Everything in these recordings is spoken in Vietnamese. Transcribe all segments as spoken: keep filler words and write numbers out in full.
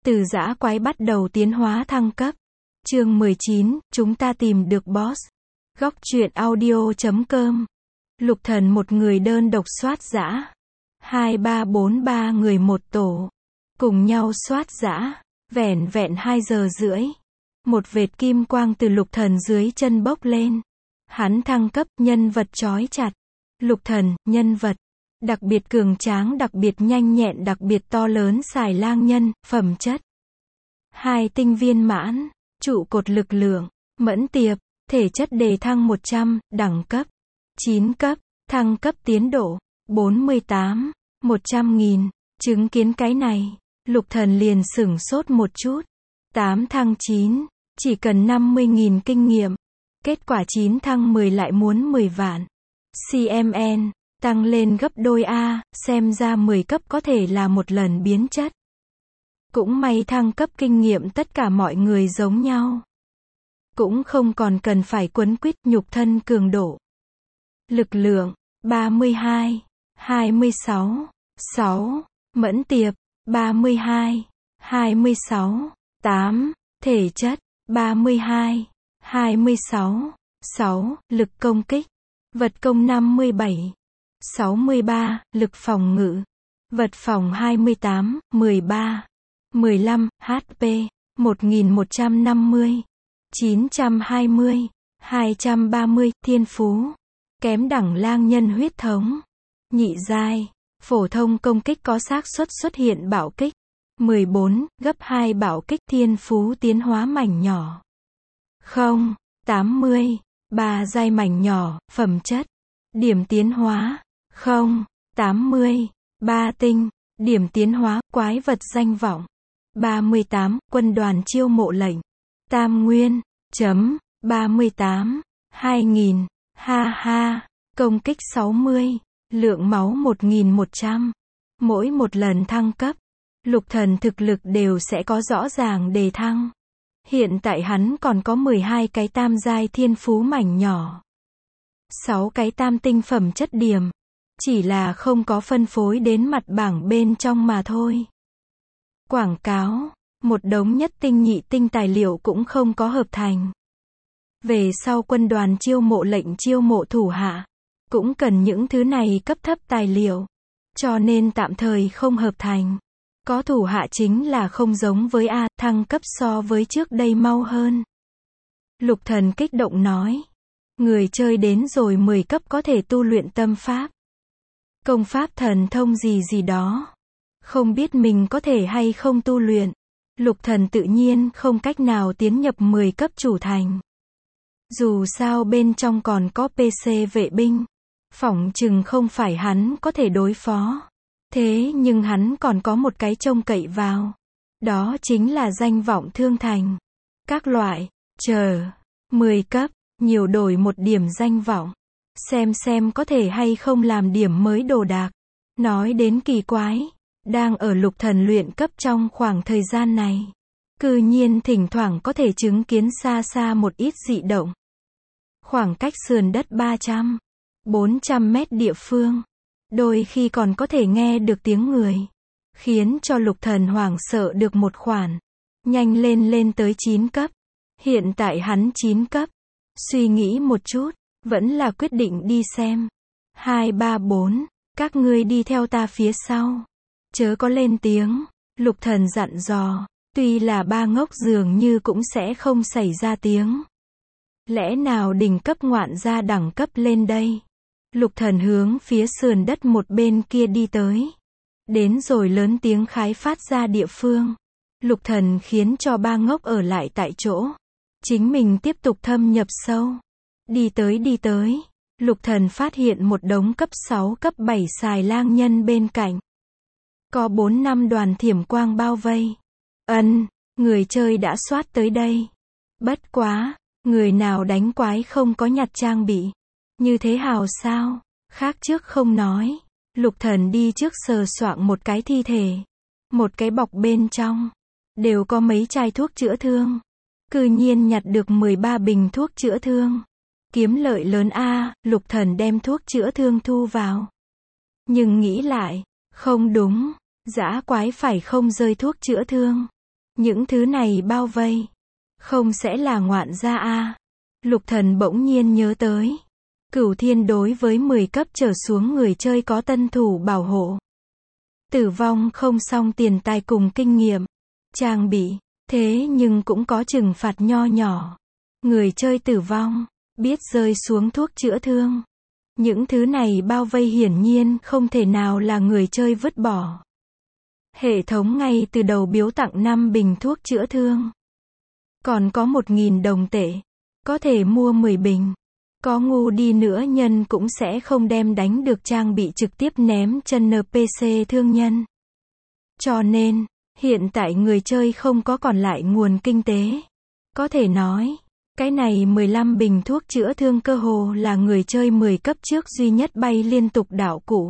Từ dã quái bắt đầu tiến hóa thăng cấp. Chương mười chín, chúng ta tìm được boss. Góc truyện audio chấm com. Lục Thần một người đơn độc soát dã. Hai ba bốn ba người một tổ. Cùng nhau soát dã. Vẻn vẹn hai giờ rưỡi. Một vệt kim quang từ Lục Thần dưới chân bốc lên. Hắn thăng cấp, nhân vật chói chặt. Lục Thần, nhân vật. Đặc biệt cường tráng, đặc biệt nhanh nhẹn, đặc biệt to lớn, xài lang nhân, phẩm chất. Hai tinh viên mãn, trụ cột lực lượng, mẫn tiệp, thể chất đề thăng một trăm, đẳng cấp chín cấp, thăng cấp tiến độ bốn mươi tám, một trăm nghìn. Chứng kiến cái này, Lục Thần liền sửng sốt một chút. tám thăng chín, chỉ cần năm mươi nghìn kinh nghiệm. Kết quả chín thăng mười lại muốn mười vạn. xê em en, tăng lên gấp đôi a, xem ra mười cấp có thể là một lần biến chất. Cũng may thăng cấp kinh nghiệm tất cả mọi người giống nhau. Cũng không còn cần phải quấn quýt, nhục thân cường độ. Lực lượng, ba mươi hai, hai mươi sáu, sáu, mẫn tiệp, ba mươi hai, hai mươi sáu, tám, thể chất, ba mươi hai, hai mươi sáu, sáu, lực công kích, vật công năm mươi bảy, sáu mươi ba, lực phòng ngự, vật phòng hai mươi tám, mười ba, mười lăm, hát pê, một nghìn một trăm năm mươi, chín trăm hai mươi, hai trăm ba mươi, thiên phú, kém đẳng lang nhân huyết thống, nhị giai, phổ thông công kích có xác suất xuất hiện bạo kích, mười bốn, gấp hai bạo kích, thiên phú tiến hóa mảnh nhỏ, không, tám mươi, ba giai mảnh nhỏ, phẩm chất, điểm tiến hóa, không, tám mươi, ba tinh, điểm tiến hóa, quái vật danh vọng, ba mươi tám, quân đoàn chiêu mộ lệnh, tam nguyên, chấm, ba mươi tám, hai nghìn, ha ha, công kích sáu mươi, lượng máu một nghìn một trăm. Mỗi một lần thăng cấp, Lục Thần thực lực đều sẽ có rõ ràng đề thăng. Hiện tại hắn còn có mười hai cái tam giai thiên phú mảnh nhỏ, sáu cái tam tinh phẩm chất điểm, chỉ là không có phân phối đến mặt bảng bên trong mà thôi. Quảng cáo, một đống nhất tinh nhị tinh tài liệu cũng không có hợp thành. Về sau quân đoàn chiêu mộ lệnh chiêu mộ thủ hạ, cũng cần những thứ này cấp thấp tài liệu, cho nên tạm thời không hợp thành. Có thủ hạ chính là không giống với A, thăng cấp so với trước đây mau hơn. Lục Thần kích động nói, người chơi đến rồi mười cấp có thể tu luyện tâm pháp, công pháp thần thông gì gì đó. Không biết mình có thể hay không tu luyện. Lục Thần tự nhiên không cách nào tiến nhập mười cấp chủ thành. Dù sao bên trong còn có pê xê vệ binh, phỏng chừng không phải hắn có thể đối phó. Thế nhưng hắn còn có một cái trông cậy vào. Đó chính là danh vọng thương thành. Các loại, chờ, mười cấp, nhiều đổi một điểm danh vọng. Xem xem có thể hay không làm điểm mới đồ đạc. Nói đến kỳ quái, đang ở Lục Thần luyện cấp trong khoảng thời gian này, cư nhiên thỉnh thoảng có thể chứng kiến xa xa một ít dị động. Khoảng cách sườn đất ba trăm, bốn trăm mét địa phương, đôi khi còn có thể nghe được tiếng người, khiến cho Lục Thần hoảng sợ được một khoản. Nhanh lên lên tới chín cấp. Hiện tại hắn chín cấp. Suy nghĩ một chút, vẫn là quyết định đi xem. Hai ba bốn, các ngươi đi theo ta phía sau. Chớ có lên tiếng, Lục Thần dặn dò, tuy là ba ngốc dường như cũng sẽ không xảy ra tiếng. Lẽ nào đỉnh cấp ngoạn gia đẳng cấp lên đây? Lục Thần hướng phía sườn đất một bên kia đi tới. Đến rồi lớn tiếng khái phát ra địa phương. Lục Thần khiến cho ba ngốc ở lại tại chỗ. Chính mình tiếp tục thâm nhập sâu. Đi tới đi tới. Lục Thần phát hiện một đống cấp sáu cấp bảy xài lang nhân bên cạnh. Có bốn năm đoàn thiểm quang bao vây. Ân, người chơi đã soát tới đây. Bất quá, người nào đánh quái không có nhặt trang bị. Như thế hào sao? Khác trước không nói. Lục Thần đi trước sờ soạng một cái thi thể. Một cái bọc bên trong. Đều có mấy chai thuốc chữa thương. Cư nhiên nhặt được mười ba bình thuốc chữa thương. Kiếm lợi lớn a, Lục Thần đem thuốc chữa thương thu vào. Nhưng nghĩ lại, không đúng. Dã quái phải không rơi thuốc chữa thương. Những thứ này bao vây. Không sẽ là ngoạn gia a. Lục Thần bỗng nhiên nhớ tới. Cửu Thiên đối với mười cấp trở xuống người chơi có tân thủ bảo hộ. Tử vong không xong tiền tài cùng kinh nghiệm, trang bị, thế nhưng cũng có trừng phạt nho nhỏ. Người chơi tử vong, biết rơi xuống thuốc chữa thương. Những thứ này bao vây hiển nhiên không thể nào là người chơi vứt bỏ. Hệ thống ngay từ đầu biếu tặng năm bình thuốc chữa thương. Còn có một nghìn đồng tệ. Có thể mua mười bình. Có ngu đi nữa nhân cũng sẽ không đem đánh được trang bị trực tiếp ném chân en pê xê thương nhân. Cho nên, hiện tại người chơi không có còn lại nguồn kinh tế. Có thể nói, cái này mười lăm bình thuốc chữa thương cơ hồ là người chơi mười cấp trước duy nhất bay liên tục đạo cụ.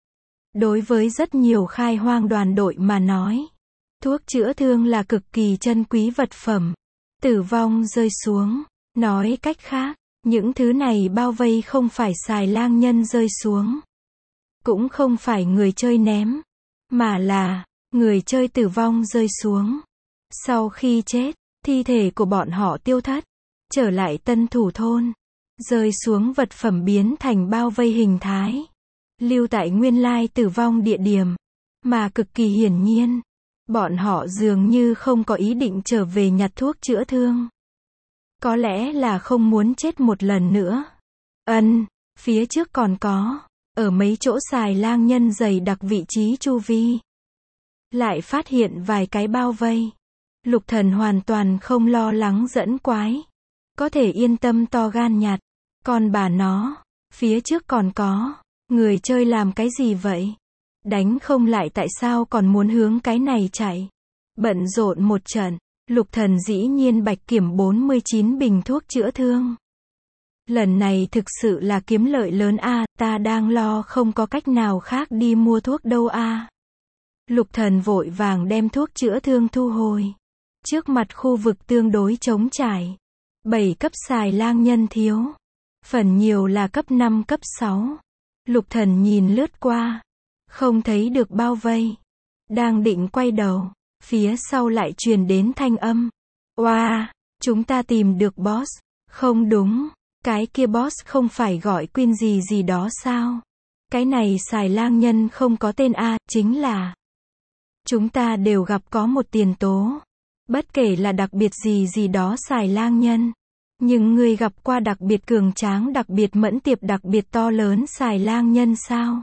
Đối với rất nhiều khai hoang đoàn đội mà nói, thuốc chữa thương là cực kỳ chân quý vật phẩm. Tử vong rơi xuống, nói cách khác, những thứ này bao vây không phải xài lang nhân rơi xuống. Cũng không phải người chơi ném, mà là người chơi tử vong rơi xuống. Sau khi chết, thi thể của bọn họ tiêu thất, trở lại tân thủ thôn, rơi xuống vật phẩm biến thành bao vây hình thái, lưu tại nguyên lai tử vong địa điểm, mà cực kỳ hiển nhiên, bọn họ dường như không có ý định trở về nhặt thuốc chữa thương. Có lẽ là không muốn chết một lần nữa. Ân, phía trước còn có, ở mấy chỗ xài lang nhân dày đặc vị trí chu vi. Lại phát hiện vài cái bao vây. Lục Thần hoàn toàn không lo lắng dẫn quái. Có thể yên tâm to gan nhặt. Còn bà nó, phía trước còn có, người chơi làm cái gì vậy? Đánh không lại tại sao còn muốn hướng cái này chạy? Bận rộn một trận. Lục Thần dĩ nhiên bạch kiểm bốn mươi chín bình thuốc chữa thương. Lần này thực sự là kiếm lợi lớn a, à, ta đang lo không có cách nào khác đi mua thuốc đâu a. À. Lục Thần vội vàng đem thuốc chữa thương thu hồi. Trước mặt khu vực tương đối trống trải. bảy cấp xài lang nhân thiếu. Phần nhiều là cấp năm cấp sáu. Lục Thần nhìn lướt qua. Không thấy được bao vây. Đang định quay đầu. Phía sau lại truyền đến thanh âm. Oa, wow, chúng ta tìm được boss. Không đúng, cái kia boss không phải gọi Queen gì gì đó sao? Cái này xài lang nhân không có tên A, chính là. Chúng ta đều gặp có một tiền tố. Bất kể là đặc biệt gì gì đó xài lang nhân. Nhưng người gặp qua đặc biệt cường tráng, đặc biệt mẫn tiệp, đặc biệt to lớn xài lang nhân sao?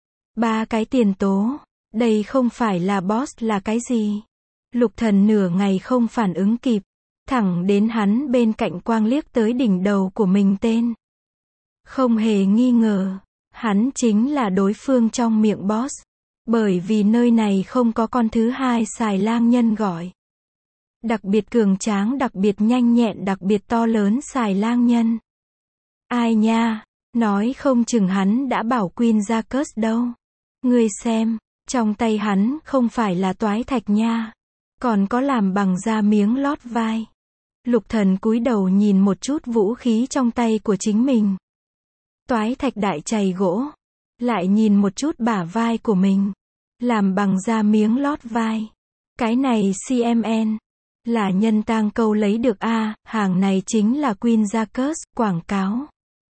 Ba cái tiền tố. Đây không phải là boss là cái gì? Lục Thần nửa ngày không phản ứng kịp. Thẳng đến hắn bên cạnh quang liếc tới đỉnh đầu của mình tên. Không hề nghi ngờ. Hắn chính là đối phương trong miệng boss. Bởi vì nơi này không có con thứ hai xài lang nhân gọi. Đặc biệt cường tráng, đặc biệt nhanh nhẹn, đặc biệt to lớn xài lang nhân. Ai nha, nói không chừng hắn đã bảo Queen ra curse đâu. Ngươi xem, trong tay hắn không phải là toái thạch nha. Còn có làm bằng da miếng lót vai. Lục Thần cúi đầu nhìn một chút vũ khí trong tay của chính mình. Toái thạch đại chày gỗ. Lại nhìn một chút bả vai của mình. Làm bằng da miếng lót vai. Cái này xê em en. Là nhân tang câu lấy được a, à, hàng này chính là Queen Jacques, quảng cáo.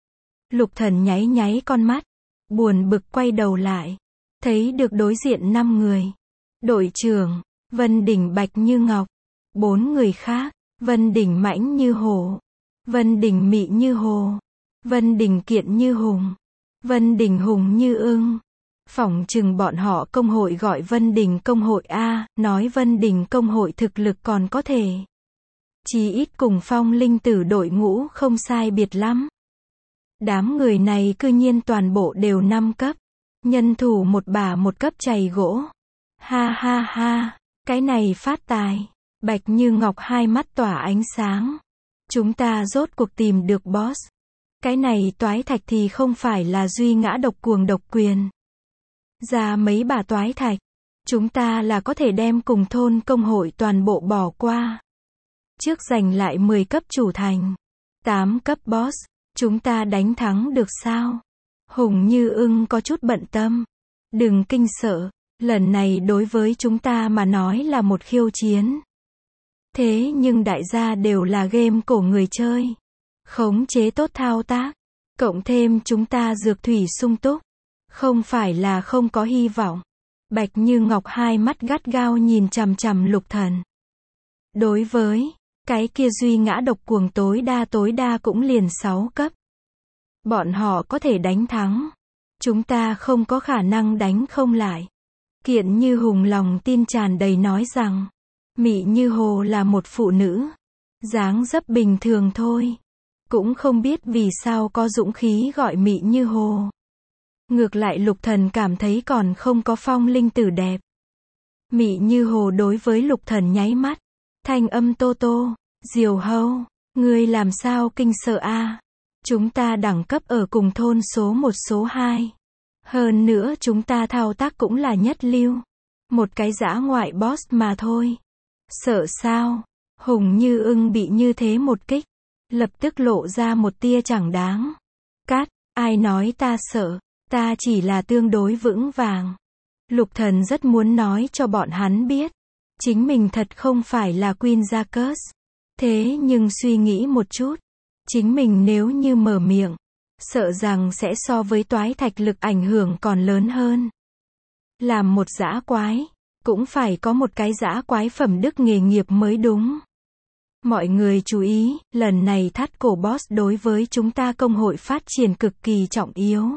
Lục Thần nháy nháy con mắt. Buồn bực quay đầu lại. Thấy được đối diện năm người. Đội trưởng, Vân Đỉnh bạch như ngọc. Bốn người khác, Vân Đỉnh mãnh như hổ. Vân Đỉnh mị như hồ. Vân Đỉnh kiện như hùng. Vân Đỉnh hùng như ưng. Phỏng chừng bọn họ công hội gọi Vân Đỉnh công hội A, nói Vân Đỉnh công hội thực lực còn có thể. Chí ít cùng Phong Linh Tử đội ngũ không sai biệt lắm. Đám người này cư nhiên toàn bộ đều năm cấp. Nhân thủ một bả một cấp chày gỗ. Ha ha ha, cái này phát tài. Bạch như ngọc hai mắt tỏa ánh sáng. Chúng ta rốt cuộc tìm được boss. Cái này toái thạch thì không phải là duy ngã độc cuồng độc quyền. Ra mấy bà toái thạch. Chúng ta là có thể đem cùng thôn công hội toàn bộ bỏ qua. Trước giành lại mười cấp chủ thành. tám cấp boss. Chúng ta đánh thắng được sao? Hùng như ưng có chút bận tâm. Đừng kinh sợ. Lần này đối với chúng ta mà nói là một khiêu chiến. Thế nhưng đại gia đều là game cổ người chơi. Khống chế tốt thao tác. Cộng thêm chúng ta dược thủy sung túc. Không phải là không có hy vọng. Bạch Như Ngọc hai mắt gắt gao nhìn chằm chằm Lục Thần. Đối với cái kia duy ngã độc cuồng tối đa tối đa cũng liền sáu cấp. Bọn họ có thể đánh thắng. Chúng ta không có khả năng đánh không lại. Kiện Như Hùng lòng tin tràn đầy nói rằng, Mị Như Hồ là một phụ nữ. Dáng dấp bình thường thôi. Cũng không biết vì sao có dũng khí gọi Mị Như Hồ. Ngược lại Lục Thần cảm thấy còn không có Phong Linh Tử đẹp. Mị Như Hồ đối với Lục Thần nháy mắt. Thanh âm tô tô. Diều Hâu, ngươi làm sao kinh sợ a? Chúng ta đẳng cấp ở cùng thôn số một số hai. Hơn nữa chúng ta thao tác cũng là nhất lưu. Một cái dã ngoại boss mà thôi. Sợ sao? Hùng Như Ưng bị như thế một kích. Lập tức lộ ra một tia chẳng đáng. Cát, ai nói ta sợ, ta chỉ là tương đối vững vàng. Lục Thần rất muốn nói cho bọn hắn biết. Chính mình thật không phải là Queen Jacques. Thế nhưng suy nghĩ một chút. Chính mình nếu như mở miệng. Sợ rằng sẽ so với toái thạch lực ảnh hưởng còn lớn hơn. Làm một dã quái. Cũng phải có một cái dã quái phẩm đức nghề nghiệp mới đúng. Mọi người chú ý, lần này thắt cổ boss đối với chúng ta công hội phát triển cực kỳ trọng yếu.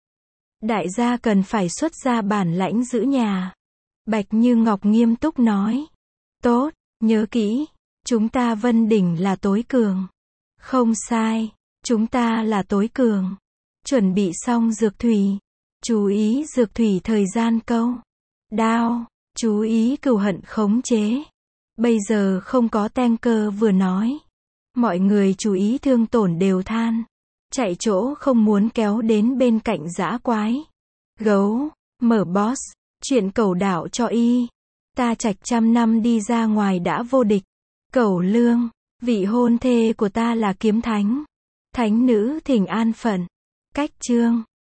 Đại gia cần phải xuất ra bản lãnh giữ nhà. Bạch Như Ngọc nghiêm túc nói. Tốt, nhớ kỹ. Chúng ta Vân Đỉnh là tối cường. Không sai, chúng ta là tối cường. Chuẩn bị xong dược thủy. Chú ý dược thủy thời gian câu. Đao, chú ý cừu hận khống chế. Bây giờ không có tanker vừa nói. Mọi người chú ý thương tổn đều than. Chạy chỗ không muốn kéo đến bên cạnh dã quái. Gấu, mở boss, chuyện cẩu đảo cho y. Ta Trạch trăm năm đi ra ngoài đã vô địch. Cẩu Lương, vị hôn thê của ta là kiếm thánh. Thánh nữ thỉnh an phận. Cách chương